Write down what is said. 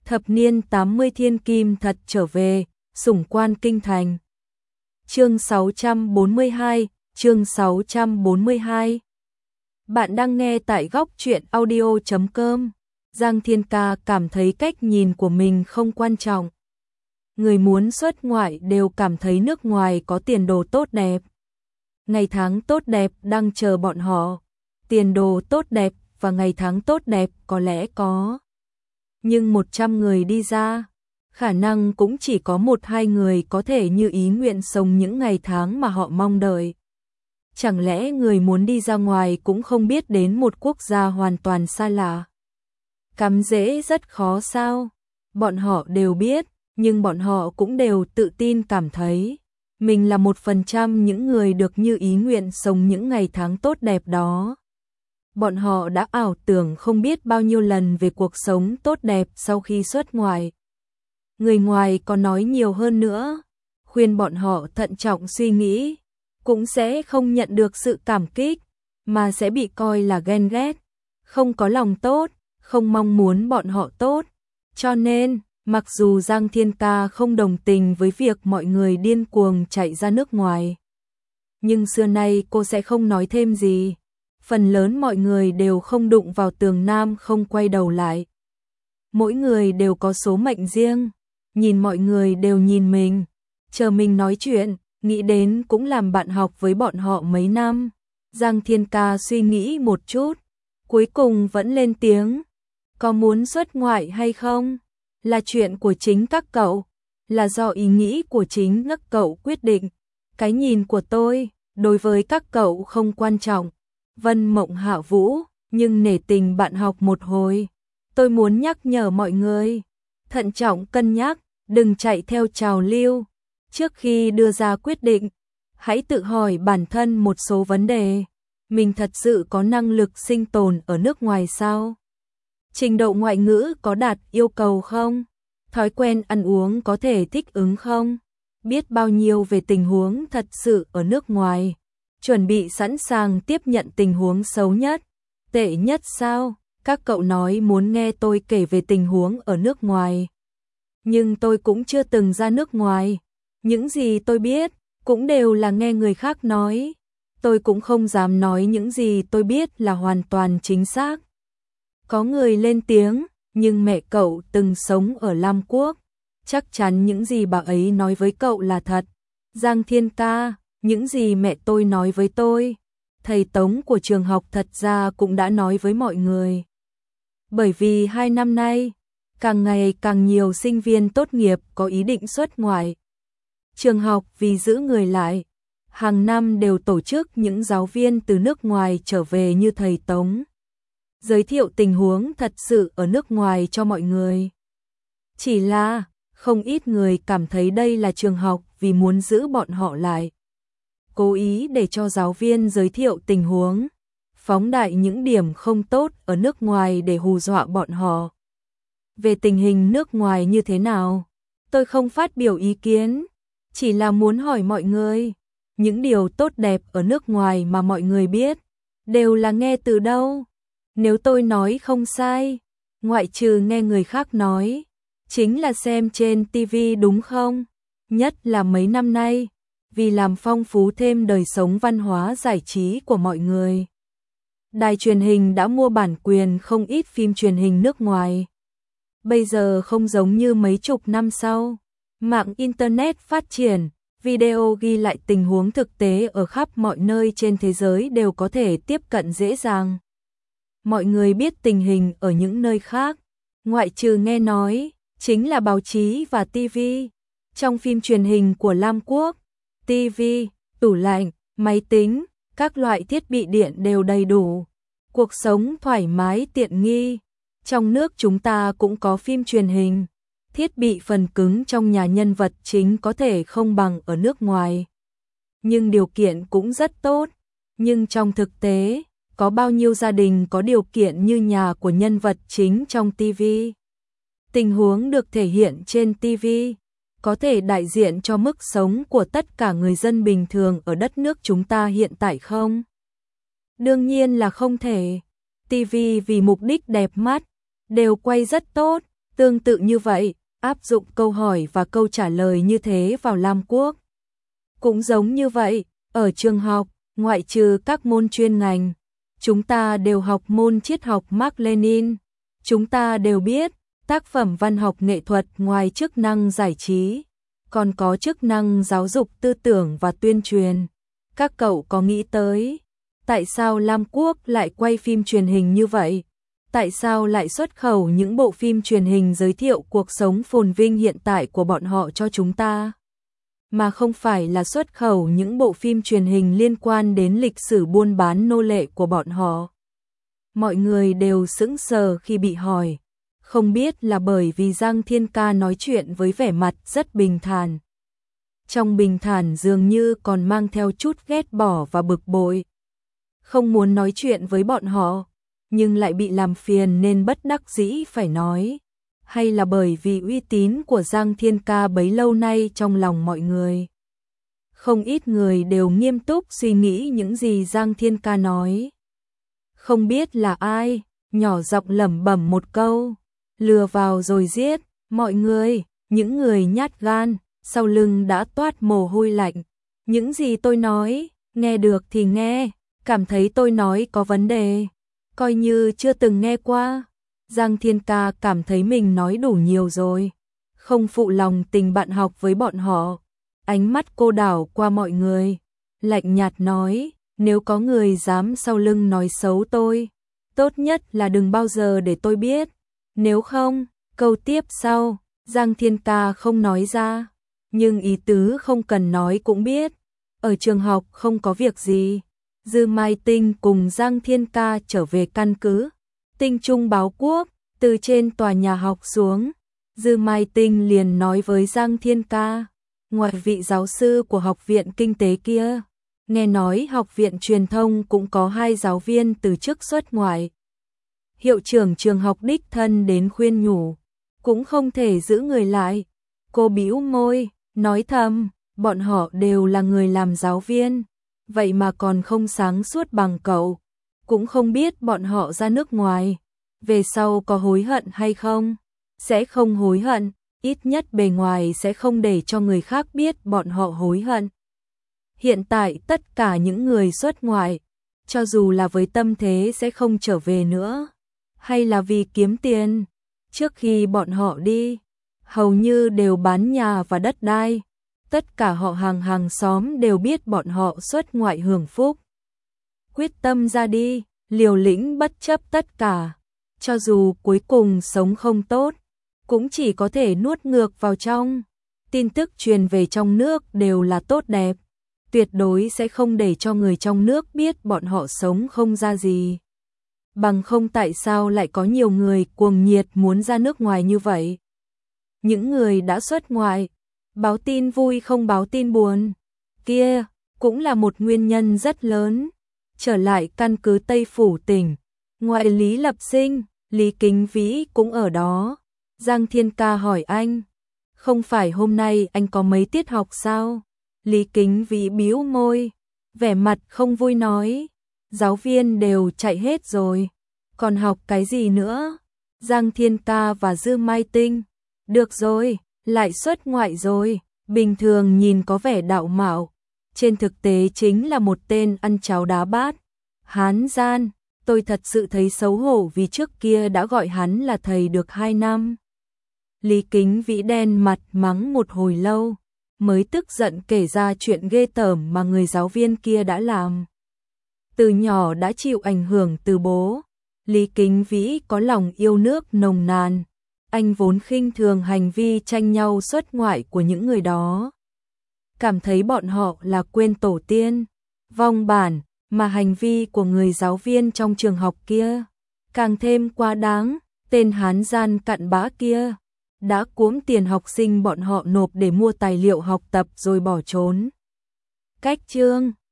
Thập niên 80 thiên kim thật trở về, sủng quan kinh thành. Chương 642, chương 642. Bạn đang nghe tại góc truyện audio.com. Giang Thiên Ca cảm thấy cách nhìn của mình không quan trọng. Người muốn xuất ngoại đều cảm thấy nước ngoài có tiền đồ tốt đẹp. Ngày tháng tốt đẹp đang chờ bọn họ. Tiền đồ tốt đẹp và ngày tháng tốt đẹp có lẽ có. Nhưng 100 người đi ra, khả năng cũng chỉ có 1-2 người có thể như ý nguyện sống những ngày tháng mà họ mong đợi. Chẳng lẽ người muốn đi ra ngoài cũng không biết đến một quốc gia hoàn toàn xa lạ? Cắm rễ rất khó sao? Bọn họ đều biết, nhưng bọn họ cũng đều tự tin cảm thấy mình là 1% những người được như ý nguyện sống những ngày tháng tốt đẹp đó. Bọn họ đã ảo tưởng không biết bao nhiêu lần về cuộc sống tốt đẹp sau khi xuất ngoại. Người ngoài có nói nhiều hơn nữa, khuyên bọn họ thận trọng suy nghĩ, cũng sẽ không nhận được sự cảm kích, mà sẽ bị coi là ghen ghét, không có lòng tốt, không mong muốn bọn họ tốt. Cho nên, mặc dù Giang Thiên Ca không đồng tình với việc mọi người điên cuồng chạy ra nước ngoài, nhưng xưa nay cô sẽ không nói thêm gì. Phần lớn mọi người đều không đụng vào tường nam không quay đầu lại. Mỗi người đều có số mệnh riêng, nhìn mọi người đều nhìn mình, chờ mình nói chuyện, nghĩ đến cũng làm bạn học với bọn họ mấy năm. Giang Thiên Ca suy nghĩ một chút, cuối cùng vẫn lên tiếng. Có muốn xuất ngoại hay không? Là chuyện của chính các cậu, là do ý nghĩ của chính các cậu quyết định. Cái nhìn của tôi, đối với các cậu không quan trọng. Vân Mộng Hạ Vũ, nhưng nể tình bạn học một hồi, tôi muốn nhắc nhở mọi người, thận trọng cân nhắc, đừng chạy theo trào lưu. Trước khi đưa ra quyết định, hãy tự hỏi bản thân một số vấn đề. Mình thật sự có năng lực sinh tồn ở nước ngoài sao? Trình độ ngoại ngữ có đạt yêu cầu không? Thói quen ăn uống có thể thích ứng không? Biết bao nhiêu về tình huống thật sự ở nước ngoài? Chuẩn bị sẵn sàng tiếp nhận tình huống xấu nhất, tệ nhất sao? Các cậu nói muốn nghe tôi kể về tình huống ở nước ngoài. Nhưng tôi cũng chưa từng ra nước ngoài. Những gì tôi biết, cũng đều là nghe người khác nói. Tôi cũng không dám nói những gì tôi biết là hoàn toàn chính xác. Có người lên tiếng, nhưng mẹ cậu từng sống ở Lam Quốc. Chắc chắn những gì bà ấy nói với cậu là thật. Giang Thiên Ca, những gì mẹ tôi nói với tôi, thầy Tống của trường học thật ra cũng đã nói với mọi người. Bởi vì 2 năm nay, càng ngày càng nhiều sinh viên tốt nghiệp có ý định xuất ngoại. Trường học vì giữ người lại, hàng năm đều tổ chức những giáo viên từ nước ngoài trở về như thầy Tống, giới thiệu tình huống thật sự ở nước ngoài cho mọi người. Chỉ là, không ít người cảm thấy đây là trường học vì muốn giữ bọn họ lại. Cố ý để cho giáo viên giới thiệu tình huống, phóng đại những điểm không tốt ở nước ngoài để hù dọa bọn họ. Về tình hình nước ngoài như thế nào, tôi không phát biểu ý kiến, chỉ là muốn hỏi mọi người, những điều tốt đẹp ở nước ngoài mà mọi người biết, đều là nghe từ đâu? Nếu tôi nói không sai, ngoại trừ nghe người khác nói, chính là xem trên TV đúng không? Nhất là mấy năm nay, vì làm phong phú thêm đời sống văn hóa giải trí của mọi người, đài truyền hình đã mua bản quyền không ít phim truyền hình nước ngoài. Bây giờ không giống như mấy chục năm sau, mạng Internet phát triển, video ghi lại tình huống thực tế ở khắp mọi nơi trên thế giới đều có thể tiếp cận dễ dàng. Mọi người biết tình hình ở những nơi khác, ngoại trừ nghe nói, chính là báo chí và TV. Trong phim truyền hình của Lam Quốc, TV, tủ lạnh, máy tính, các loại thiết bị điện đều đầy đủ. Cuộc sống thoải mái tiện nghi. Trong nước chúng ta cũng có phim truyền hình. Thiết bị phần cứng trong nhà nhân vật chính có thể không bằng ở nước ngoài. Nhưng điều kiện cũng rất tốt. Nhưng trong thực tế, có bao nhiêu gia đình có điều kiện như nhà của nhân vật chính trong TV? Tình huống được thể hiện trên TV có thể đại diện cho mức sống của tất cả người dân bình thường ở đất nước chúng ta hiện tại không? Đương nhiên là không thể. TV vì mục đích đẹp mắt, đều quay rất tốt, Tương tự như vậy, áp dụng câu hỏi và câu trả lời như thế vào Lam Quốc. Cũng giống như vậy, ở trường học, ngoại trừ các môn chuyên ngành, chúng ta đều học môn triết học Mác Lênin. Chúng ta đều biết, tác phẩm văn học nghệ thuật ngoài chức năng giải trí, còn có chức năng giáo dục tư tưởng và tuyên truyền. Các cậu có nghĩ tới, tại sao Lam Quốc lại quay phim truyền hình như vậy? Tại sao lại xuất khẩu những bộ phim truyền hình giới thiệu cuộc sống phồn vinh hiện tại của bọn họ cho chúng ta? Mà không phải là xuất khẩu những bộ phim truyền hình liên quan đến lịch sử buôn bán nô lệ của bọn họ. Mọi người đều sững sờ khi bị hỏi, không biết là bởi vì Giang Thiên Ca nói chuyện với vẻ mặt rất bình thản. Trong bình thản dường như còn mang theo chút ghét bỏ và bực bội. Không muốn nói chuyện với bọn họ, nhưng lại bị làm phiền nên bất đắc dĩ phải nói. Hay là bởi vì uy tín của Giang Thiên Ca bấy lâu nay trong lòng mọi người. Không ít người đều nghiêm túc suy nghĩ những gì Giang Thiên Ca nói. Không biết là ai, nhỏ giọng lẩm bẩm một câu, lừa vào rồi giết, mọi người, những người nhát gan, sau lưng đã toát mồ hôi lạnh. Những gì tôi nói, nghe được thì nghe, cảm thấy tôi nói có vấn đề, coi như chưa từng nghe qua. Giang Thiên Ca cảm thấy mình nói đủ nhiều rồi, không phụ lòng tình bạn học với bọn họ. Ánh mắt cô đảo qua mọi người, lạnh nhạt nói, nếu có người dám sau lưng nói xấu tôi, tốt nhất là đừng bao giờ để tôi biết. Nếu không, câu tiếp sau, Giang Thiên Ca không nói ra, nhưng ý tứ không cần nói cũng biết. Ở trường học không có việc gì, Dư Mai Tinh cùng Giang Thiên Ca trở về căn cứ Tinh Trung báo quốc. Từ trên tòa nhà học xuống, Dư Mai Tinh liền nói với Giang Thiên Ca, ngoài vị giáo sư của học viện kinh tế kia, nghe nói học viện truyền thông cũng có 2 giáo viên từ chức xuất ngoại. Hiệu trưởng trường học đích thân đến khuyên nhủ, cũng không thể giữ người lại. Cô bĩu môi, nói thầm, bọn họ đều là người làm giáo viên, vậy mà còn không sáng suốt bằng cậu, cũng không biết bọn họ ra nước ngoài về sau có hối hận hay không? Sẽ không hối hận, ít nhất bề ngoài sẽ không để cho người khác biết bọn họ hối hận. Hiện tại tất cả những người xuất ngoại, cho dù là với tâm thế sẽ không trở về nữa, hay là vì kiếm tiền, trước khi bọn họ đi, hầu như đều bán nhà và đất đai. Tất cả họ hàng xóm đều biết bọn họ xuất ngoại hưởng phúc. Quyết tâm ra đi, liều lĩnh bất chấp tất cả. Cho dù cuối cùng sống không tốt, cũng chỉ có thể nuốt ngược vào trong. Tin tức truyền về trong nước đều là tốt đẹp, tuyệt đối sẽ không để cho người trong nước biết bọn họ sống không ra gì. Bằng không tại sao lại có nhiều người cuồng nhiệt muốn ra nước ngoài như vậy? Những người đã xuất ngoại, báo tin vui không báo tin buồn, kia cũng là một nguyên nhân rất lớn. Trở lại căn cứ Tây Phủ tỉnh, ngoại Lý Lập Sinh, Lý Kính Vĩ cũng ở đó. Giang Thiên Ca hỏi anh, không phải hôm nay anh có mấy tiết học sao? Lý Kính Vĩ bĩu môi, vẻ mặt không vui nói, giáo viên đều chạy hết rồi, còn học cái gì nữa? Giang Thiên Ca và Dư Mai Tinh, được rồi, lại xuất ngoại rồi, bình thường nhìn có vẻ đạo mạo, trên thực tế chính là một tên ăn cháo đá bát. Hán gian, tôi thật sự thấy xấu hổ vì trước kia đã gọi hắn là thầy được 2 năm. Lý Kính Vĩ đen mặt mắng một hồi lâu, mới tức giận kể ra chuyện ghê tởm mà người giáo viên kia đã làm. Từ nhỏ đã chịu ảnh hưởng từ bố, Lý Kính Vĩ có lòng yêu nước nồng nàn. Anh vốn khinh thường hành vi tranh nhau xuất ngoại của những người đó, cảm thấy bọn họ là quên tổ tiên, vong bản, mà hành vi của người giáo viên trong trường học kia càng thêm quá đáng. Tên hán gian cặn bã kia đã cuỗm tiền học sinh bọn họ nộp để mua tài liệu học tập rồi bỏ trốn. Cách chương